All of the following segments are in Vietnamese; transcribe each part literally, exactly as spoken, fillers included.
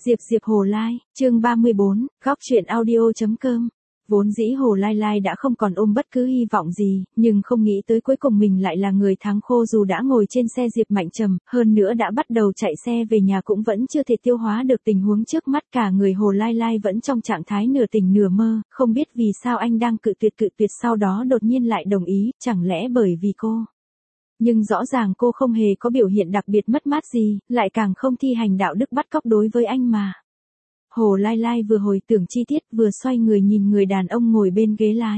Diệp Diệp Hồ Lai, chương ba mươi bốn, góc truyện audio.com. Vốn dĩ Hồ Lai Lai đã không còn ôm bất cứ hy vọng gì, nhưng không nghĩ tới cuối cùng mình lại là người thắng khô dù đã ngồi trên xe Diệp Mạnh Trầm, hơn nữa đã bắt đầu chạy xe về nhà cũng vẫn chưa thể tiêu hóa được tình huống trước mắt, cả người Hồ Lai Lai vẫn trong trạng thái nửa tỉnh nửa mơ, không biết vì sao anh đang cự tuyệt cự tuyệt sau đó đột nhiên lại đồng ý, chẳng lẽ bởi vì cô. Nhưng rõ ràng cô không hề có biểu hiện đặc biệt mất mát gì, lại càng không thi hành đạo đức bắt cóc đối với anh mà. Hồ Lai Lai vừa hồi tưởng chi tiết vừa xoay người nhìn người đàn ông ngồi bên ghế lái.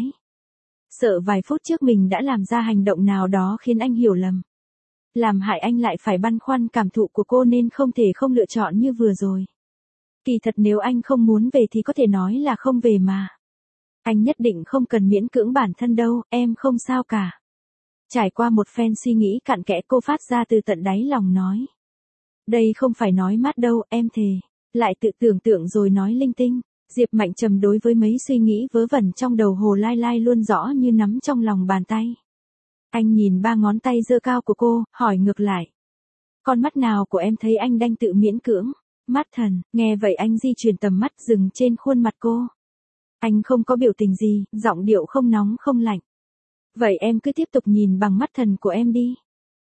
Sợ vài phút trước mình đã làm ra hành động nào đó khiến anh hiểu lầm. Làm hại anh lại phải băn khoăn cảm thụ của cô nên không thể không lựa chọn như vừa rồi. Kỳ thật nếu anh không muốn về thì có thể nói là không về mà. Anh nhất định không cần miễn cưỡng bản thân đâu, em không sao cả. Trải qua một phen suy nghĩ cặn kẽ cô phát ra từ tận đáy lòng nói. Đây không phải nói mát đâu, em thề. Lại tự tưởng tượng rồi nói linh tinh. Diệp Mạnh Trầm đối với mấy suy nghĩ vớ vẩn trong đầu Hồ Lai Lai luôn rõ như nắm trong lòng bàn tay. Anh nhìn ba ngón tay giơ cao của cô, hỏi ngược lại. Con mắt nào của em thấy anh đang tự miễn cưỡng? Mắt thần, nghe vậy anh di chuyển tầm mắt dừng trên khuôn mặt cô. Anh không có biểu tình gì, giọng điệu không nóng không lạnh. Vậy em cứ tiếp tục nhìn bằng mắt thần của em đi.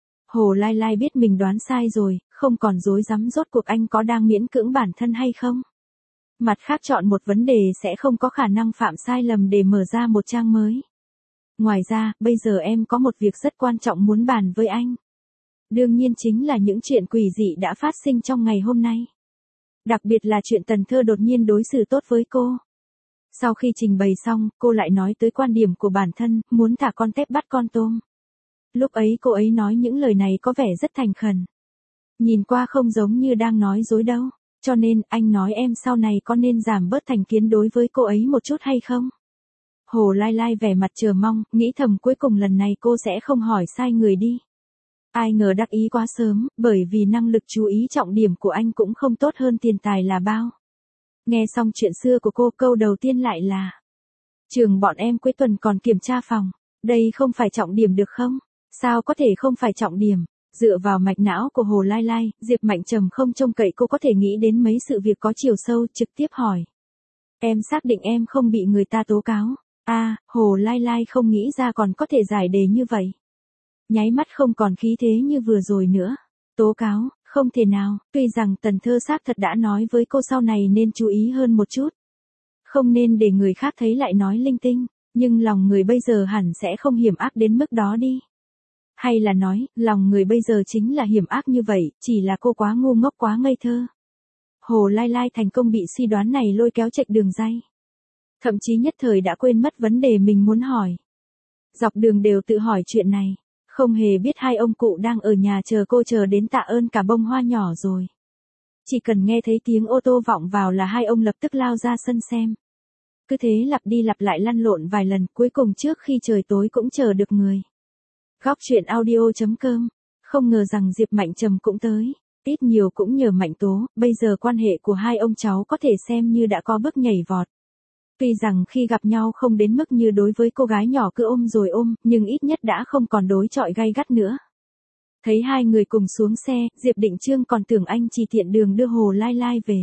Hồ Lai Lai biết mình đoán sai rồi, không còn dối rắm rốt cuộc anh có đang miễn cưỡng bản thân hay không. Mặt khác chọn một vấn đề sẽ không có khả năng phạm sai lầm để mở ra một trang mới. Ngoài ra, bây giờ em có một việc rất quan trọng muốn bàn với anh. Đương nhiên chính là những chuyện quỷ dị đã phát sinh trong ngày hôm nay. Đặc biệt là chuyện Tần Thơ đột nhiên đối xử tốt với cô. Sau khi trình bày xong, cô lại nói tới quan điểm của bản thân, muốn thả con tép bắt con tôm. Lúc ấy cô ấy nói những lời này có vẻ rất thành khẩn. Nhìn qua không giống như đang nói dối đâu. Cho nên, anh nói em sau này có nên giảm bớt thành kiến đối với cô ấy một chút hay không? Hồ Lai Lai vẻ mặt chờ mong, nghĩ thầm cuối cùng lần này cô sẽ không hỏi sai người đi. Ai ngờ đắc ý quá sớm, bởi vì năng lực chú ý trọng điểm của anh cũng không tốt hơn tiền tài là bao. Nghe xong chuyện xưa của cô, câu đầu tiên lại là trường bọn em cuối tuần còn kiểm tra phòng. Đây không phải trọng điểm được không? Sao có thể không phải trọng điểm? Dựa vào mạch não của Hồ Lai Lai, Diệp Mạnh Trầm không trông cậy cô có thể nghĩ đến mấy sự việc có chiều sâu, trực tiếp hỏi. Em xác định em không bị người ta tố cáo. A, à, Hồ Lai Lai không nghĩ ra còn có thể giải đề như vậy. Nháy mắt không còn khí thế như vừa rồi nữa. Tố cáo, không thể nào, tuy rằng Tần Thơ xác thật đã nói với cô sau này nên chú ý hơn một chút. Không nên để người khác thấy lại nói linh tinh, nhưng lòng người bây giờ hẳn sẽ không hiểm ác đến mức đó đi. Hay là nói, lòng người bây giờ chính là hiểm ác như vậy, chỉ là cô quá ngu ngốc quá ngây thơ. Hồ Lai Lai thành công bị suy đoán này lôi kéo chệch đường ray. Thậm chí nhất thời đã quên mất vấn đề mình muốn hỏi. Dọc đường đều tự hỏi chuyện này, không hề biết hai ông cụ đang ở nhà chờ cô chờ đến tạ ơn cả bông hoa nhỏ rồi. Chỉ cần nghe thấy tiếng ô tô vọng vào là hai ông lập tức lao ra sân xem. Cứ thế lặp đi lặp lại lăn lộn vài lần, cuối cùng trước khi trời tối cũng chờ được người. Góc truyện audio.com, không ngờ rằng Diệp Mạnh Trầm cũng tới, ít nhiều cũng nhờ Mạnh Tố, bây giờ quan hệ của hai ông cháu có thể xem như đã có bước nhảy vọt. Tuy rằng khi gặp nhau không đến mức như đối với cô gái nhỏ cứ ôm rồi ôm, nhưng ít nhất đã không còn đối chọi gay gắt nữa. Thấy hai người cùng xuống xe, Diệp Định Trương còn tưởng anh chỉ tiện đường đưa Hồ Lai Lai về.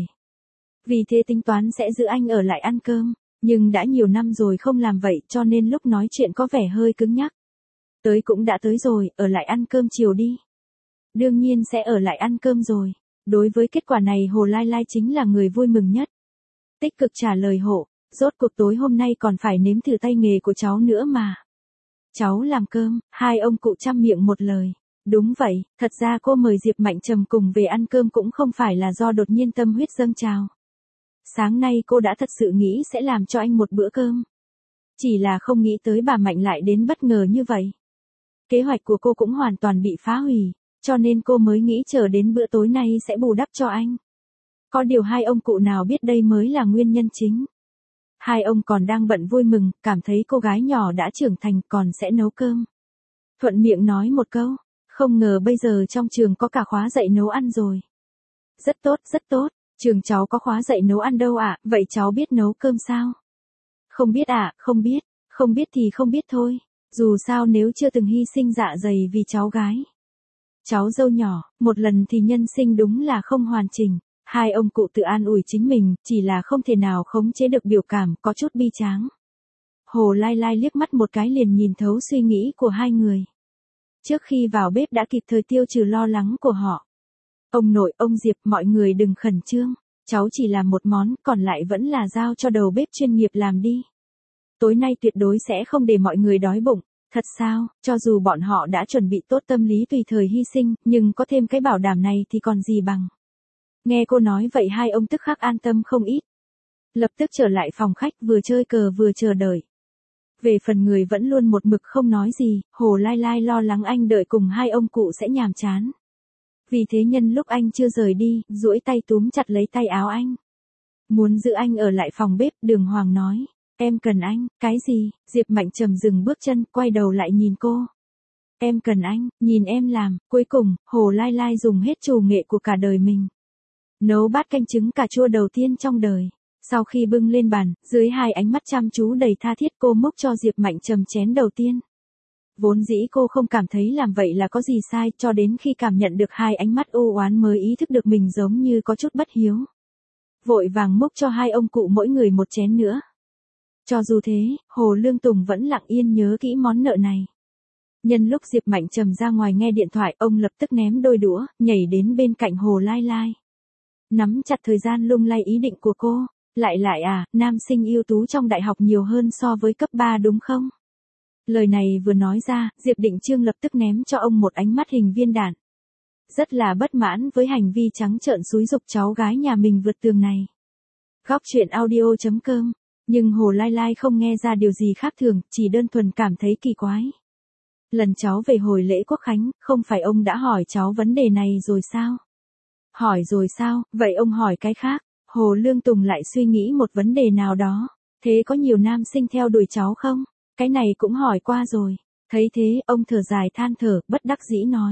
Vì thế tính toán sẽ giữ anh ở lại ăn cơm, nhưng đã nhiều năm rồi không làm vậy cho nên lúc nói chuyện có vẻ hơi cứng nhắc. Tới cũng đã tới rồi, ở lại ăn cơm chiều đi. Đương nhiên sẽ ở lại ăn cơm rồi. Đối với kết quả này Hồ Lai Lai chính là người vui mừng nhất. Tích cực trả lời hộ, rốt cuộc tối hôm nay còn phải nếm thử tay nghề của cháu nữa mà. Cháu làm cơm, hai ông cụ chăm miệng một lời. Đúng vậy, thật ra cô mời Diệp Mạnh Trầm cùng về ăn cơm cũng không phải là do đột nhiên tâm huyết dâng trào. Sáng nay cô đã thật sự nghĩ sẽ làm cho anh một bữa cơm. Chỉ là không nghĩ tới bà Mạnh lại đến bất ngờ như vậy. Kế hoạch của cô cũng hoàn toàn bị phá hủy, cho nên cô mới nghĩ chờ đến bữa tối nay sẽ bù đắp cho anh. Có điều hai ông cụ nào biết đây mới là nguyên nhân chính. Hai ông còn đang bận vui mừng, cảm thấy cô gái nhỏ đã trưởng thành còn sẽ nấu cơm. Thuận miệng nói một câu, không ngờ bây giờ trong trường có cả khóa dạy nấu ăn rồi. Rất tốt, rất tốt, trường cháu có khóa dạy nấu ăn đâu ạ, à? Vậy cháu biết nấu cơm sao? Không biết ạ, à, không biết, không biết thì không biết thôi. Dù sao nếu chưa từng hy sinh dạ dày vì cháu gái. Cháu dâu nhỏ, một lần thì nhân sinh đúng là không hoàn chỉnh. Hai ông cụ tự an ủi chính mình, chỉ là không thể nào khống chế được biểu cảm, có chút bi tráng. Hồ Lai Lai liếc mắt một cái liền nhìn thấu suy nghĩ của hai người. Trước khi vào bếp đã kịp thời tiêu trừ lo lắng của họ. Ông nội, ông Diệp, mọi người đừng khẩn trương. Cháu chỉ làm một món, còn lại vẫn là giao cho đầu bếp chuyên nghiệp làm đi. Tối nay tuyệt đối sẽ không để mọi người đói bụng. Thật sao, cho dù bọn họ đã chuẩn bị tốt tâm lý tùy thời hy sinh, nhưng có thêm cái bảo đảm này thì còn gì bằng. Nghe cô nói vậy hai ông tức khắc an tâm không ít. Lập tức trở lại phòng khách vừa chơi cờ vừa chờ đợi. Về phần người vẫn luôn một mực không nói gì, Hồ Lai Lai lo lắng anh đợi cùng hai ông cụ sẽ nhàm chán. Vì thế nhân lúc anh chưa rời đi, duỗi tay túm chặt lấy tay áo anh. Muốn giữ anh ở lại phòng bếp, Đường Hoàng nói. Em cần anh, cái gì? Diệp Mạnh Trầm dừng bước chân, quay đầu lại nhìn cô. Em cần anh, nhìn em làm. Cuối cùng, Hồ Lai Lai dùng hết trù nghệ của cả đời mình. Nấu bát canh trứng cà chua đầu tiên trong đời. Sau khi bưng lên bàn, dưới hai ánh mắt chăm chú đầy tha thiết cô múc cho Diệp Mạnh Trầm chén đầu tiên. Vốn dĩ cô không cảm thấy làm vậy là có gì sai, cho đến khi cảm nhận được hai ánh mắt u oán mới ý thức được mình giống như có chút bất hiếu. Vội vàng múc cho hai ông cụ mỗi người một chén nữa. Cho dù thế, Hồ Lương Tùng vẫn lặng yên nhớ kỹ món nợ này. Nhân lúc Diệp Mạnh Trầm ra ngoài nghe điện thoại, ông lập tức ném đôi đũa, nhảy đến bên cạnh Hồ Lai Lai. Nắm chặt thời gian lung lay ý định của cô. Lại lại à, nam sinh ưu tú trong đại học nhiều hơn so với cấp ba đúng không? Lời này vừa nói ra, Diệp Định Trương lập tức ném cho ông một ánh mắt hình viên đạn. Rất là bất mãn với hành vi trắng trợn xúi giục cháu gái nhà mình vượt tường này. Góc truyện audio chấm com. Nhưng Hồ Lai Lai không nghe ra điều gì khác thường, chỉ đơn thuần cảm thấy kỳ quái. Lần cháu về hồi lễ Quốc Khánh, không phải ông đã hỏi cháu vấn đề này rồi sao? Hỏi rồi sao, vậy ông hỏi cái khác. Hồ Lương Tùng lại suy nghĩ một vấn đề nào đó. Thế có nhiều nam sinh theo đuổi cháu không? Cái này cũng hỏi qua rồi. Thấy thế, ông thở dài than thở, bất đắc dĩ nói.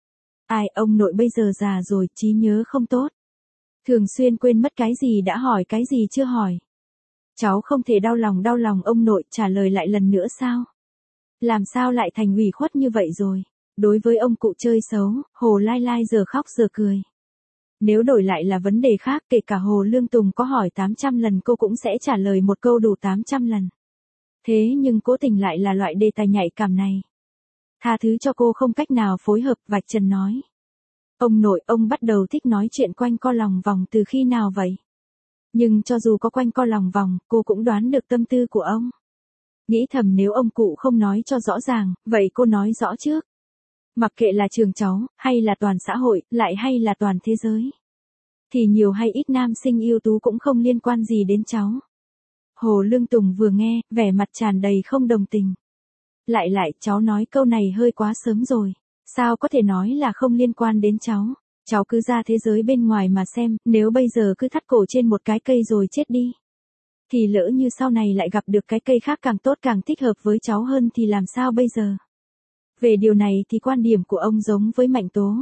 Ai, ông nội bây giờ già rồi, trí nhớ không tốt. Thường xuyên quên mất cái gì đã hỏi cái gì chưa hỏi. Cháu không thể đau lòng đau lòng ông nội trả lời lại lần nữa sao? Làm sao lại thành ủy khuất như vậy rồi? Đối với ông cụ chơi xấu, Hồ Lai Lai giờ khóc giờ cười. Nếu đổi lại là vấn đề khác, kể cả Hồ Lương Tùng có hỏi tám trăm lần cô cũng sẽ trả lời một câu đủ tám trăm lần. Thế nhưng cố tình lại là loại đề tài nhạy cảm này. Tha thứ cho cô không cách nào phối hợp, vạch trần nói. Ông nội, ông bắt đầu thích nói chuyện quanh co lòng vòng từ khi nào vậy? Nhưng cho dù có quanh co lòng vòng, cô cũng đoán được tâm tư của ông. Nghĩ thầm nếu ông cụ không nói cho rõ ràng, vậy cô nói rõ trước. Mặc kệ là trường cháu, hay là toàn xã hội, lại hay là toàn thế giới. Thì nhiều hay ít nam sinh ưu tú cũng không liên quan gì đến cháu. Hồ Lương Tùng vừa nghe, vẻ mặt tràn đầy không đồng tình. Lại lại, cháu nói câu này hơi quá sớm rồi. Sao có thể nói là không liên quan đến cháu? Cháu cứ ra thế giới bên ngoài mà xem, nếu bây giờ cứ thắt cổ trên một cái cây rồi chết đi. Thì lỡ như sau này lại gặp được cái cây khác càng tốt càng thích hợp với cháu hơn thì làm sao bây giờ? Về điều này thì quan điểm của ông giống với Mạnh Tố.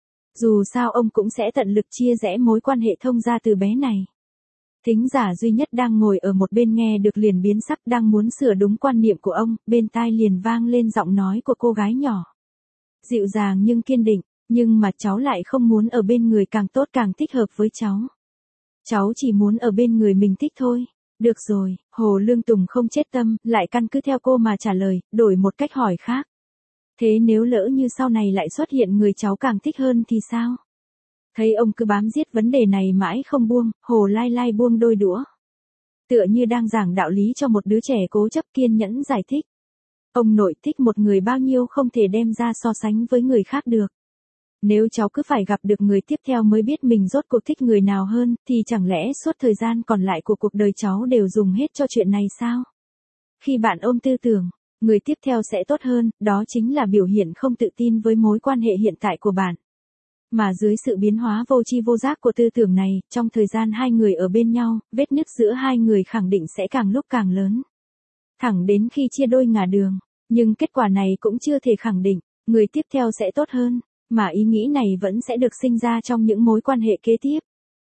Dù sao ông cũng sẽ tận lực chia rẽ mối quan hệ thông gia từ bé này. Thính giả duy nhất đang ngồi ở một bên nghe được liền biến sắc, đang muốn sửa đúng quan niệm của ông, bên tai liền vang lên giọng nói của cô gái nhỏ. Dịu dàng nhưng kiên định, nhưng mà cháu lại không muốn ở bên người càng tốt càng thích hợp với cháu. Cháu chỉ muốn ở bên người mình thích thôi. Được rồi, Hồ Lương Tùng không chết tâm, lại căn cứ theo cô mà trả lời, đổi một cách hỏi khác. Thế nếu lỡ như sau này lại xuất hiện người cháu càng thích hơn thì sao? Thấy ông cứ bám giết vấn đề này mãi không buông, Hồ Lai Lai buông đôi đũa. Tựa như đang giảng đạo lý cho một đứa trẻ cố chấp kiên nhẫn giải thích. Ông nội thích một người bao nhiêu không thể đem ra so sánh với người khác được. Nếu cháu cứ phải gặp được người tiếp theo mới biết mình rốt cuộc thích người nào hơn, thì chẳng lẽ suốt thời gian còn lại của cuộc đời cháu đều dùng hết cho chuyện này sao? Khi bạn ôm tư tưởng, người tiếp theo sẽ tốt hơn, đó chính là biểu hiện không tự tin với mối quan hệ hiện tại của bạn. Mà dưới sự biến hóa vô tri vô giác của tư tưởng này, trong thời gian hai người ở bên nhau, vết nứt giữa hai người khẳng định sẽ càng lúc càng lớn. Thẳng đến khi chia đôi ngả đường, nhưng kết quả này cũng chưa thể khẳng định, người tiếp theo sẽ tốt hơn, mà ý nghĩ này vẫn sẽ được sinh ra trong những mối quan hệ kế tiếp.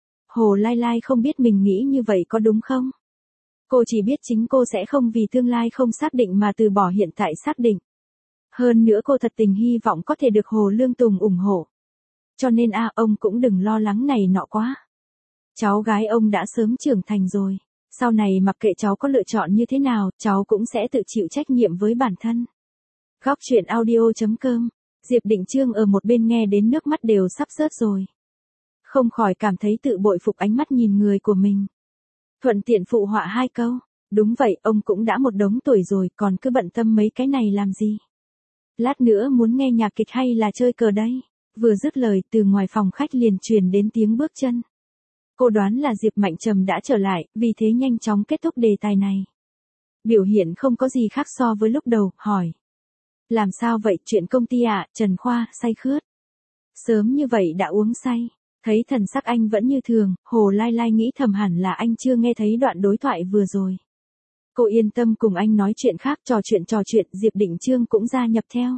Hồ Lai Lai không biết mình nghĩ như vậy có đúng không? Cô chỉ biết chính cô sẽ không vì tương lai không xác định mà từ bỏ hiện tại xác định. Hơn nữa cô thật tình hy vọng có thể được Hồ Lương Tùng ủng hộ. Cho nên a ông cũng đừng lo lắng này nọ quá. cháu gái ông đã sớm trưởng thành rồi. Sau này mặc kệ cháu có lựa chọn như thế nào, cháu cũng sẽ tự chịu trách nhiệm với bản thân. Góc truyện audio chấm com. Diệp Định Chương ở một bên nghe đến nước mắt đều sắp rớt rồi. Không khỏi cảm thấy tự bội phục ánh mắt nhìn người của mình. Thuận tiện phụ họa hai câu. Đúng vậy, ông cũng đã một đống tuổi rồi, còn cứ bận tâm mấy cái này làm gì. Lát nữa muốn nghe nhạc kịch hay là chơi cờ đây? Vừa dứt lời, từ ngoài phòng khách liền truyền đến tiếng bước chân. Cô đoán là Diệp Mạnh Trầm đã trở lại, vì thế nhanh chóng kết thúc đề tài này. Biểu hiện không có gì khác so với lúc đầu, hỏi. Làm sao vậy, chuyện công ty ạ? À? Trần Khoa, say khướt. Sớm như vậy đã uống say. Thấy thần sắc anh vẫn như thường, Hồ Lai Lai nghĩ thầm hẳn là anh chưa nghe thấy đoạn đối thoại vừa rồi. Cô yên tâm cùng anh nói chuyện khác, trò chuyện trò chuyện, Diệp Định Chương cũng gia nhập theo.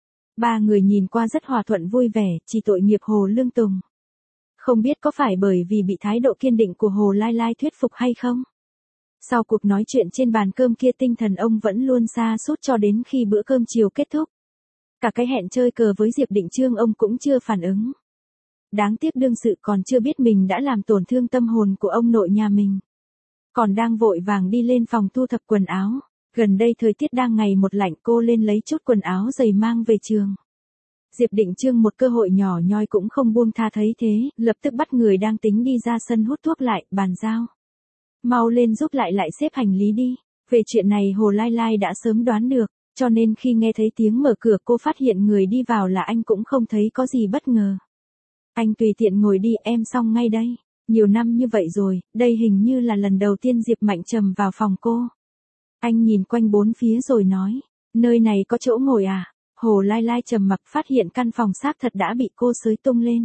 Ba người nhìn qua rất hòa thuận vui vẻ, chỉ tội nghiệp Hồ Lương Tùng. Không biết có phải bởi vì bị thái độ kiên định của Hồ Lai Lai thuyết phục hay không? Sau cuộc nói chuyện trên bàn cơm kia tinh thần ông vẫn luôn sa sút cho đến khi bữa cơm chiều kết thúc. Cả cái hẹn chơi cờ với Diệp Định Chương ông cũng chưa phản ứng. Đáng tiếc đương sự còn chưa biết mình đã làm tổn thương tâm hồn của ông nội nhà mình. Còn đang vội vàng đi lên phòng thu thập quần áo. Gần đây thời tiết đang ngày một lạnh, cô lên lấy chút quần áo dày mang về trường. Diệp Định Chương một cơ hội nhỏ nhoi cũng không buông tha, thấy thế, lập tức bắt người đang tính đi ra sân hút thuốc lại, bàn giao. Mau lên giúp lại lại xếp hành lý đi. Về chuyện này Hồ Lai Lai đã sớm đoán được, cho nên khi nghe thấy tiếng mở cửa cô phát hiện người đi vào là anh cũng không thấy có gì bất ngờ. Anh tùy tiện ngồi đi, em xong ngay đây. Nhiều năm như vậy rồi, đây hình như là lần đầu tiên Diệp Mạnh Trầm vào phòng cô. Anh nhìn quanh bốn phía rồi nói, nơi này có chỗ ngồi à? Hồ Lai Lai trầm mặc, phát hiện căn phòng xác thật đã bị cô xới tung lên.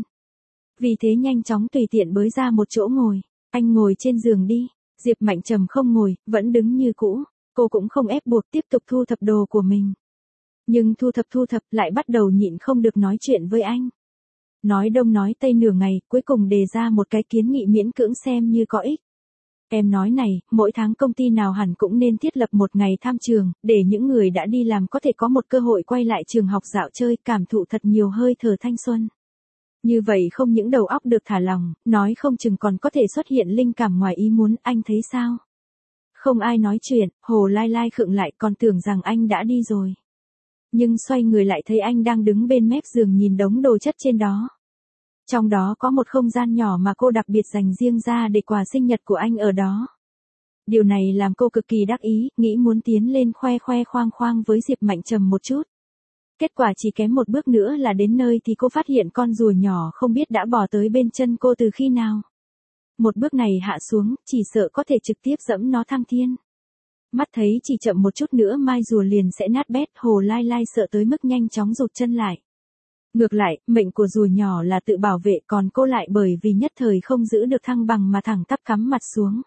Vì thế nhanh chóng tùy tiện bới ra một chỗ ngồi. Anh ngồi trên giường đi. Diệp Mạnh Trầm không ngồi, vẫn đứng như cũ. Cô cũng không ép buộc, tiếp tục thu thập đồ của mình. Nhưng thu thập thu thập lại bắt đầu nhịn không được nói chuyện với anh. Nói đông nói tây nửa ngày, cuối cùng đề ra một cái kiến nghị miễn cưỡng xem như có ích. Em nói này, mỗi tháng công ty nào hẳn cũng nên thiết lập một ngày tham trường, để những người đã đi làm có thể có một cơ hội quay lại trường học dạo chơi, cảm thụ thật nhiều hơi thở thanh xuân. Như vậy không những đầu óc được thả lỏng, nói không chừng còn có thể xuất hiện linh cảm ngoài ý muốn, anh thấy sao? Không ai nói chuyện, Hồ Lai Lai khựng lại, còn tưởng rằng anh đã đi rồi. Nhưng xoay người lại thấy anh đang đứng bên mép giường nhìn đống đồ chất trên đó. Trong đó có một không gian nhỏ mà cô đặc biệt dành riêng ra để quà sinh nhật của anh ở đó. Điều này làm cô cực kỳ đắc ý, nghĩ muốn tiến lên khoe khoe khoang khoang với Diệp Mạnh Trầm một chút. Kết quả chỉ kém một bước nữa là đến nơi thì cô phát hiện con rùa nhỏ không biết đã bò tới bên chân cô từ khi nào. Một bước này hạ xuống, chỉ sợ có thể trực tiếp dẫm nó thăng thiên. Mắt thấy chỉ chậm một chút nữa mai rùa liền sẽ nát bét, Hồ Lai Lai sợ tới mức nhanh chóng rụt chân lại. Ngược lại, mệnh của rùa nhỏ là tự bảo vệ, còn cô lại bởi vì nhất thời không giữ được thăng bằng mà thẳng tắp cắm mặt xuống.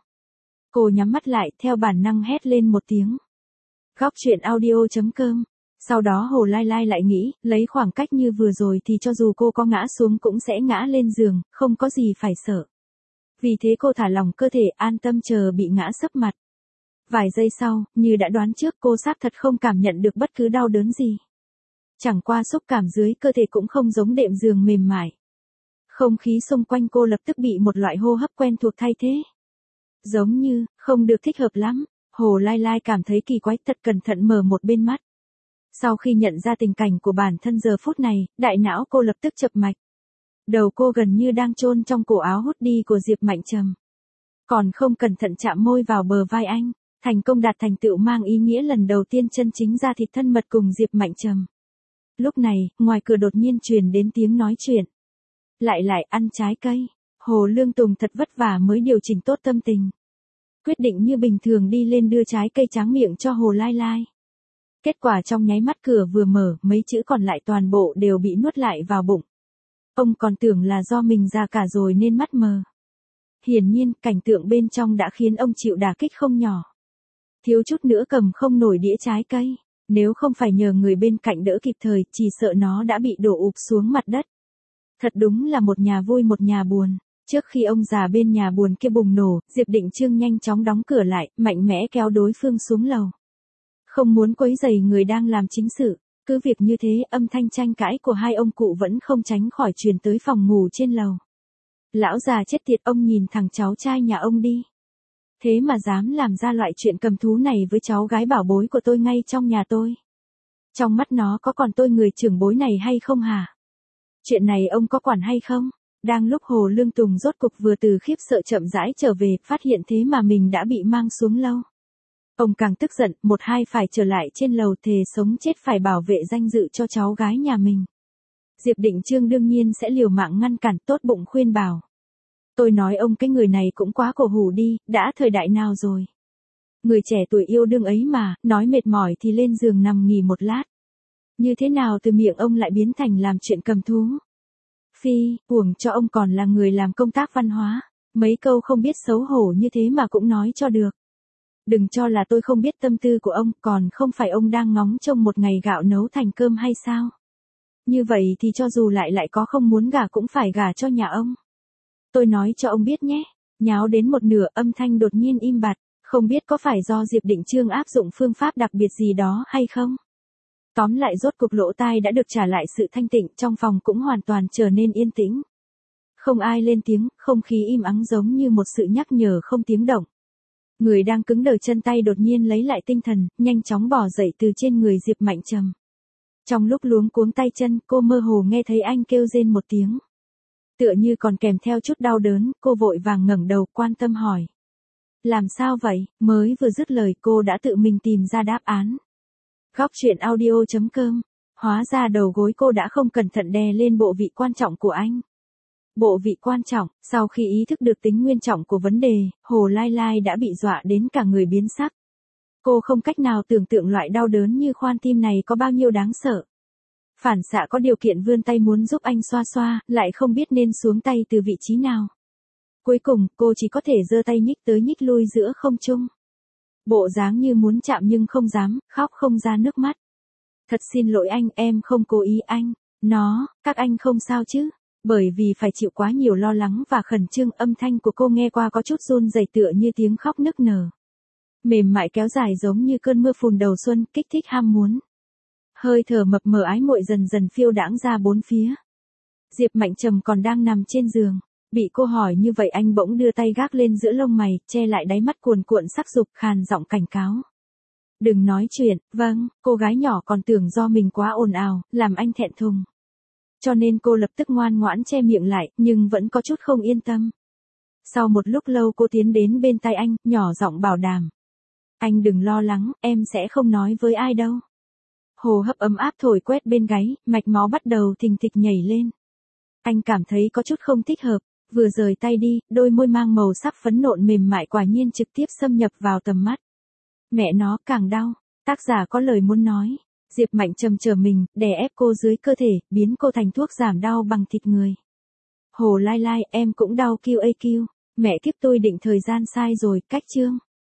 Cô nhắm mắt lại, theo bản năng hét lên một tiếng. Góc truyện audio chấm com. Sau đó Hồ Lai Lai lại nghĩ, lấy khoảng cách như vừa rồi thì cho dù cô có ngã xuống cũng sẽ ngã lên giường, không có gì phải sợ. Vì thế cô thả lỏng cơ thể, an tâm chờ bị ngã sấp mặt. Vài giây sau, như đã đoán trước, cô xác thật không cảm nhận được bất cứ đau đớn gì. Chẳng qua xúc cảm dưới cơ thể cũng không giống đệm giường mềm mại. Không khí xung quanh cô lập tức bị một loại hô hấp quen thuộc thay thế. Giống như, không được thích hợp lắm, Hồ Lai Lai cảm thấy kỳ quái, thật cẩn thận mở một bên mắt. Sau khi nhận ra tình cảnh của bản thân giờ phút này, đại não cô lập tức chập mạch. Đầu cô gần như đang chôn trong cổ áo hút đi của Diệp Mạnh Trầm. Còn không cẩn thận chạm môi vào bờ vai anh, thành công đạt thành tựu mang ý nghĩa lần đầu tiên chân chính ra thịt thân mật cùng Diệp Mạnh Trầm. Lúc này, ngoài cửa đột nhiên truyền đến tiếng nói chuyện. Lại lại ăn trái cây. Hồ Lương Tùng thật vất vả mới điều chỉnh tốt tâm tình. Quyết định như bình thường đi lên đưa trái cây tráng miệng cho Hồ Lai Lai. Kết quả trong nháy mắt cửa vừa mở, mấy chữ còn lại toàn bộ đều bị nuốt lại vào bụng. Ông còn tưởng là do mình già cả rồi nên mắt mờ. Hiển nhiên, cảnh tượng bên trong đã khiến ông chịu đả kích không nhỏ. Thiếu chút nữa cầm không nổi đĩa trái cây. Nếu không phải nhờ người bên cạnh đỡ kịp thời, chỉ sợ nó đã bị đổ ụp xuống mặt đất. Thật đúng là một nhà vui một nhà buồn. Trước khi ông già bên nhà buồn kia bùng nổ, Diệp Định Chương nhanh chóng đóng cửa lại, mạnh mẽ kéo đối phương xuống lầu. Không muốn quấy rầy người đang làm chính sự. Cứ việc như thế, âm thanh tranh cãi của hai ông cụ vẫn không tránh khỏi truyền tới phòng ngủ trên lầu. Lão già chết tiệt, ông nhìn thằng cháu trai nhà ông đi. Thế mà dám làm ra loại chuyện cầm thú này với cháu gái bảo bối của tôi ngay trong nhà tôi. Trong mắt nó có còn tôi người trưởng bối này hay không hả? Chuyện này ông có quản hay không? Đang lúc Hồ Lương Tùng rốt cục vừa từ khiếp sợ chậm rãi trở về, phát hiện thế mà mình đã bị mang xuống lâu. Ông càng tức giận, một hai phải trở lại trên lầu thề sống chết phải bảo vệ danh dự cho cháu gái nhà mình. Diệp Định Trương đương nhiên sẽ liều mạng ngăn cản, tốt bụng khuyên bảo. Tôi nói ông cái người này cũng quá cổ hủ đi, đã thời đại nào rồi. Người trẻ tuổi yêu đương ấy mà, nói mệt mỏi thì lên giường nằm nghỉ một lát. Như thế nào từ miệng ông lại biến thành làm chuyện cầm thú? Phi, uổng cho ông còn là người làm công tác văn hóa. Mấy câu không biết xấu hổ như thế mà cũng nói cho được. Đừng cho là tôi không biết tâm tư của ông, còn không phải ông đang ngóng trông một ngày gạo nấu thành cơm hay sao? Như vậy thì cho dù lại lại có không muốn gả cũng phải gả cho nhà ông. Tôi nói cho ông biết nhé. Nháo đến một nửa âm thanh đột nhiên im bặt, không biết có phải do Diệp Định Trương áp dụng phương pháp đặc biệt gì đó hay không? Tóm lại rốt cuộc lỗ tai đã được trả lại sự thanh tịnh, trong phòng cũng hoàn toàn trở nên yên tĩnh. Không ai lên tiếng, không khí im ắng giống như một sự nhắc nhở không tiếng động. Người đang cứng đờ chân tay đột nhiên lấy lại tinh thần, nhanh chóng bò dậy từ trên người Diệp Mạnh Trầm. Trong lúc luống cuống tay chân, cô mơ hồ nghe thấy anh kêu rên một tiếng. Tựa như còn kèm theo chút đau đớn, cô vội vàng ngẩng đầu quan tâm hỏi. Làm sao vậy? Mới vừa dứt lời cô đã tự mình tìm ra đáp án. Góc truyện audio chấm com. Hóa ra đầu gối cô đã không cẩn thận đè lên bộ vị quan trọng của anh. Bộ vị quan trọng, sau khi ý thức được tính nguyên trọng của vấn đề, Hồ Lai Lai đã bị dọa đến cả người biến sắc. Cô không cách nào tưởng tượng loại đau đớn như khoan tim này có bao nhiêu đáng sợ. Phản xạ có điều kiện vươn tay muốn giúp anh xoa xoa, lại không biết nên xuống tay từ vị trí nào. Cuối cùng, cô chỉ có thể giơ tay nhích tới nhích lui giữa không trung. Bộ dáng như muốn chạm nhưng không dám, khóc không ra nước mắt. Thật xin lỗi anh, em không cố ý anh. Nó, các anh không sao chứ? Bởi vì phải chịu quá nhiều lo lắng và khẩn trương, âm thanh của cô nghe qua có chút run rẩy tựa như tiếng khóc nức nở. Mềm mại kéo dài giống như cơn mưa phùn đầu xuân, kích thích ham muốn. Hơi thở mập mờ ái muội dần dần phiêu đãng ra bốn phía. Diệp Mạnh Trầm còn đang nằm trên giường. Bị cô hỏi như vậy anh bỗng đưa tay gác lên giữa lông mày, che lại đáy mắt cuồn cuộn sắc dục, khàn giọng cảnh cáo. Đừng nói chuyện, vâng, cô gái nhỏ còn tưởng do mình quá ồn ào, làm anh thẹn thùng. Cho nên cô lập tức ngoan ngoãn che miệng lại, nhưng vẫn có chút không yên tâm. Sau một lúc lâu cô tiến đến bên tai anh, nhỏ giọng bảo đảm. Anh đừng lo lắng, em sẽ không nói với ai đâu. Hồ hấp ấm áp thổi quét bên gáy, mạch máu bắt đầu thình thịch nhảy lên. Anh cảm thấy có chút không thích hợp, vừa rời tay đi, đôi môi mang màu sắc phấn nộn mềm mại quả nhiên trực tiếp xâm nhập vào tầm mắt. Mẹ nó càng đau, tác giả có lời muốn nói. Diệp Mạnh Trầm trở mình, đè ép cô dưới cơ thể, biến cô thành thuốc giảm đau bằng thịt người. Hồ Lai Lai, em cũng đau kiu a kiu. Mẹ kiếp tôi định thời gian sai rồi, cách chương.